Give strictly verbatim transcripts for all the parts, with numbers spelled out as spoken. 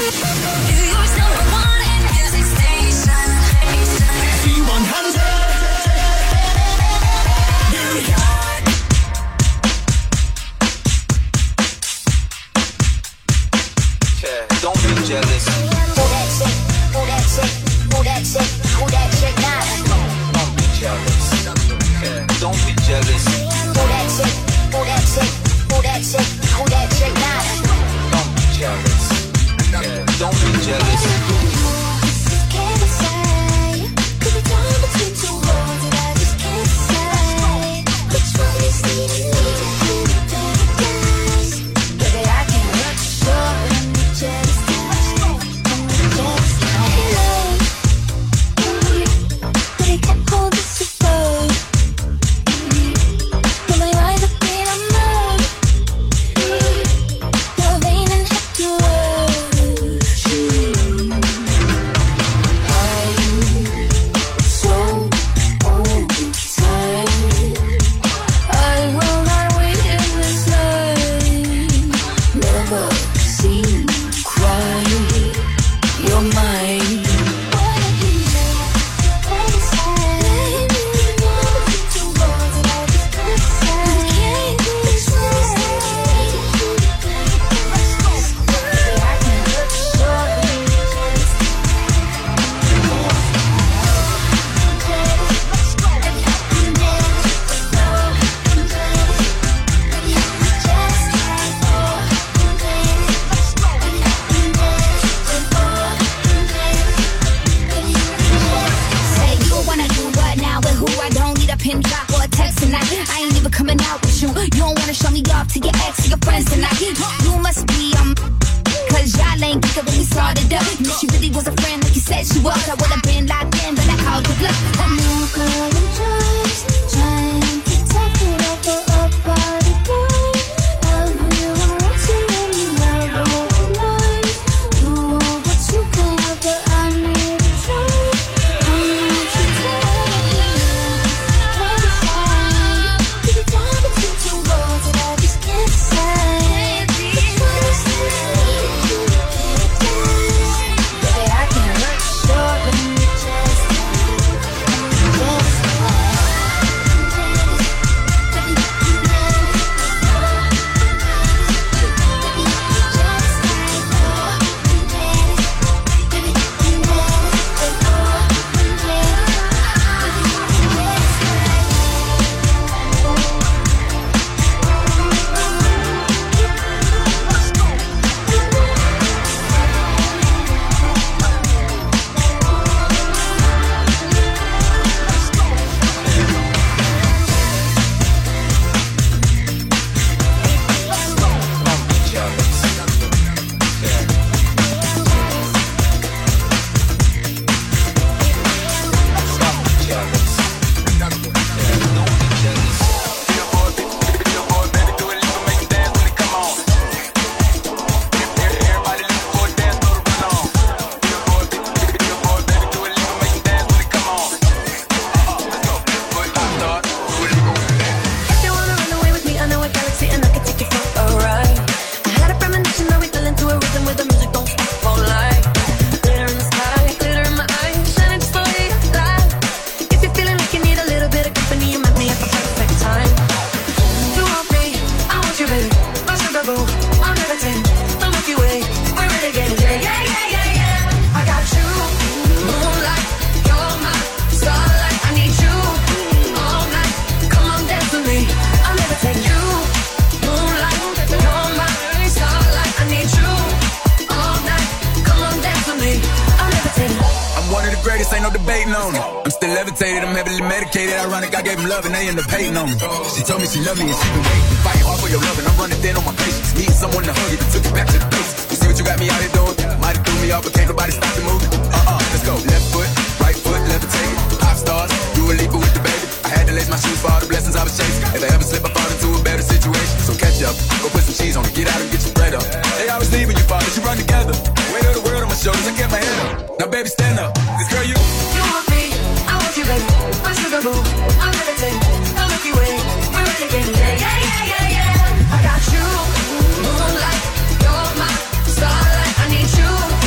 Love and they end up hating on me. She told me she loved me and she been waiting to fight hard for your love and I'm running thin on my patience. Need someone to hug it and took it back to the basics. You see what you got me out here doing? Might have threw me off, but can't nobody stop the moving. Uh-uh, let's go. Left foot, right foot, levitate it. Pop stars, do a leap with the baby. I had to lace my shoes for all the blessings I was chasing. If I ever slip, I fall into a better situation. So catch up, go put some cheese on it, get out and get your bread up. They always leave when you fall, but you run together. Weight of the world on my shoulders, I get my head up. Now baby, stand up, cause girl, you You want me, I want you, baby. My sugar boo, I'm levitating. The Milky Way, we're renegading. Yeah, yeah, yeah, yeah, yeah. I got you, moonlight, you're my starlight. I need you.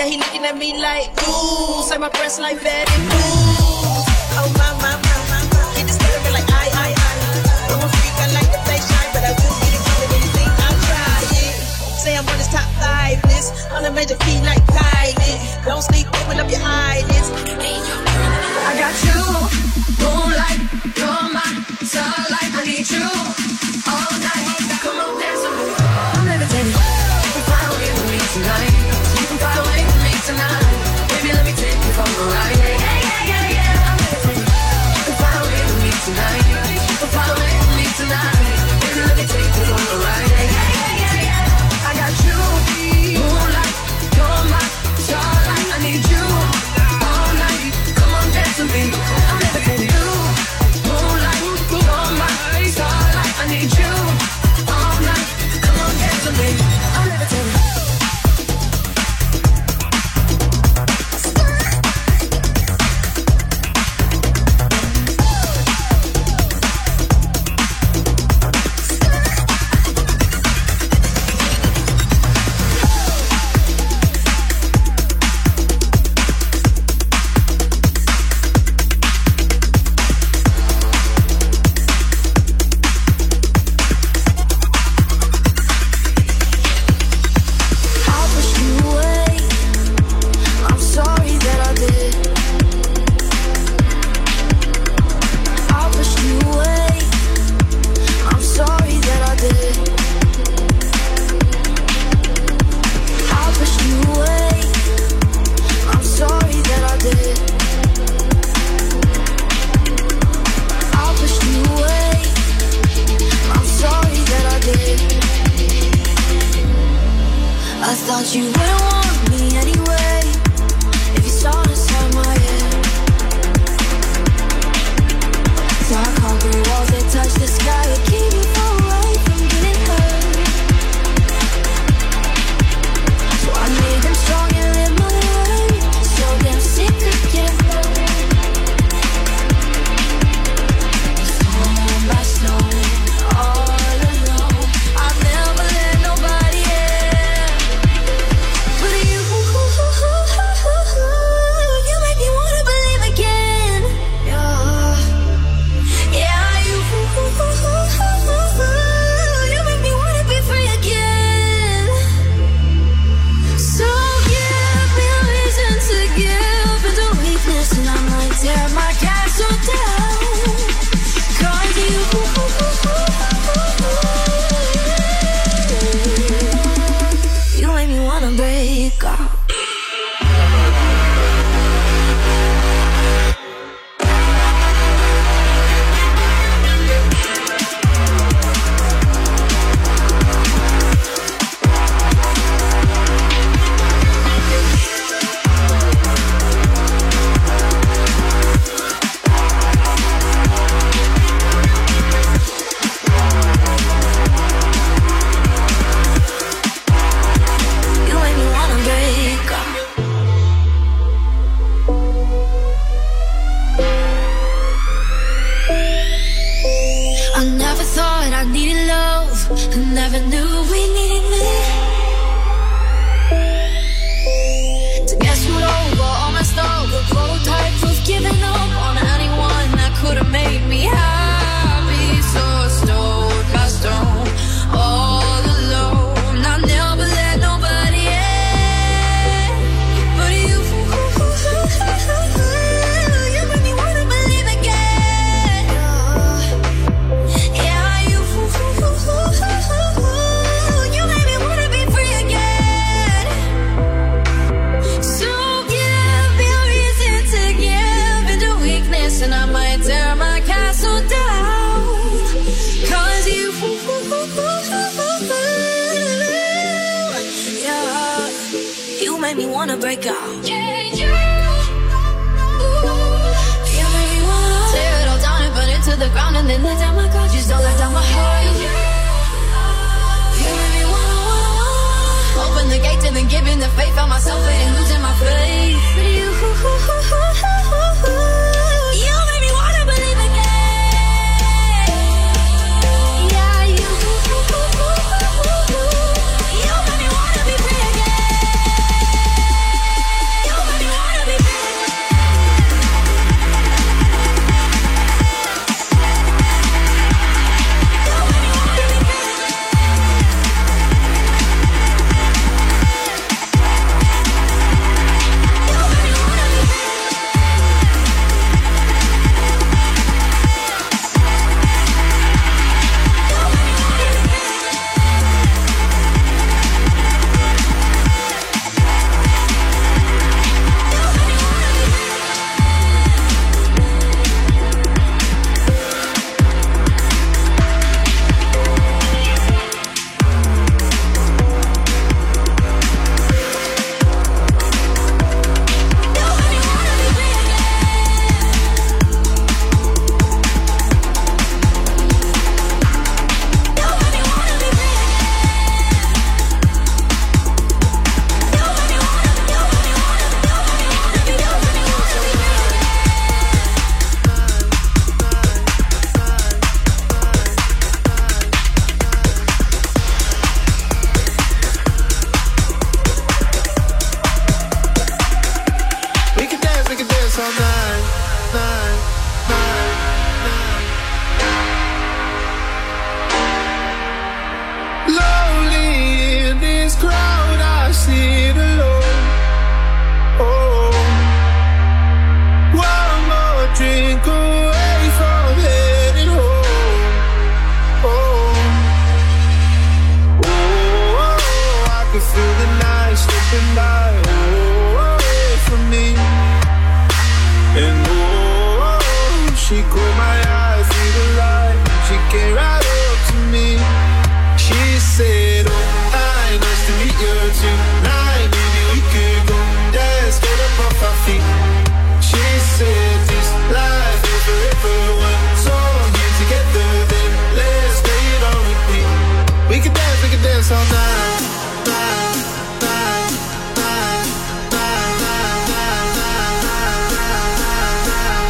Yeah, he looking at me like, ooh, say my breasts like Betty Boo. Oh my, my, my, my, my. He disturbing like I, I, I. I'm a freak, I like the face shine, but I wouldn't be the king of anything I try. Yeah. Say I'm on this top five list, on a major feet like Kylie. Don't sleep, open up your eyelids. I got you, moonlight, you're my starlight. I need you all night. Come on, dance with me. I'm levitating. You can fly away with me tonight. You can fly away with me tonight. Baby, let me take you for a ride. Yeah, yeah, yeah, yeah. I'm levitating. You can fly away with me tonight. You can fly away with me tonight. Baby, let me take you for a ride. Yeah, yeah, yeah, yeah. I got you, moonlight, you're my starlight. I need you all night. Come on, dance with me. I'm levitating. You, moonlight, you're my starlight. I need you all night. Come on, dance with me. I'm levitating. crowd, I see it alone. Oh, one more drink away from heading home. Oh, oh, oh, I can feel the night slipping by. Oh, away from me. And oh, she caught my eye through the light. She came right up to me. She said, oh, hi, nice to meet you tonight. Maybe we could go dance, get up off our feet. She said, this life is forever one song here together. Then let's play it on repeat. We could dance, we could dance all night, night, night, night, night, night, night, night, night, night.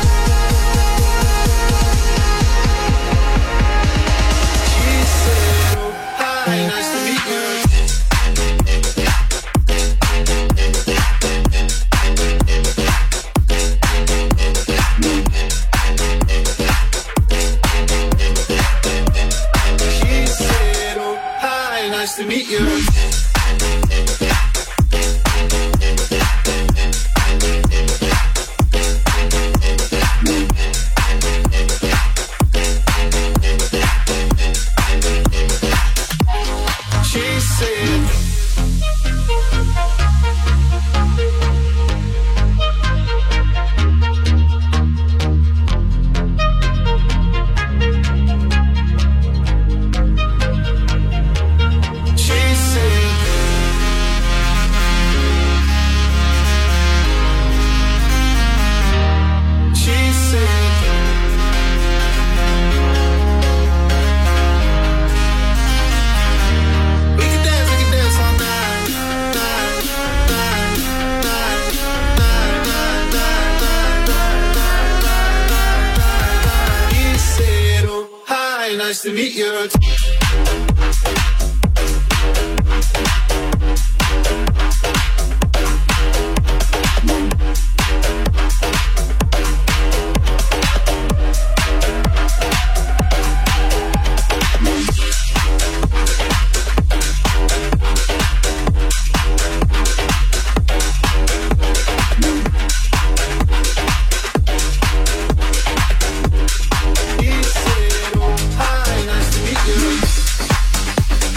She said, oh, hi, nice to meet you. She said, oh, hi, nice to meet you. She said, she said, she said, we can dance, we can dance all night, night, night, night, night, night, night, night, night, night, night. He said, oh, hi, nice to meet you. He said, oh, hi, nice to meet you.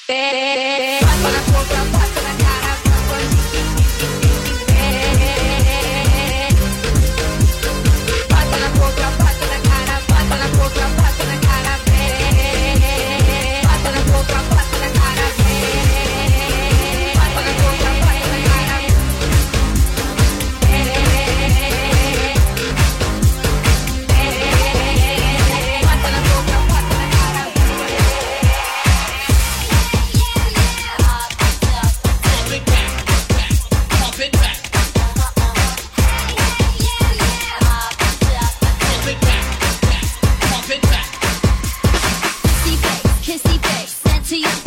Kissy face, sent to your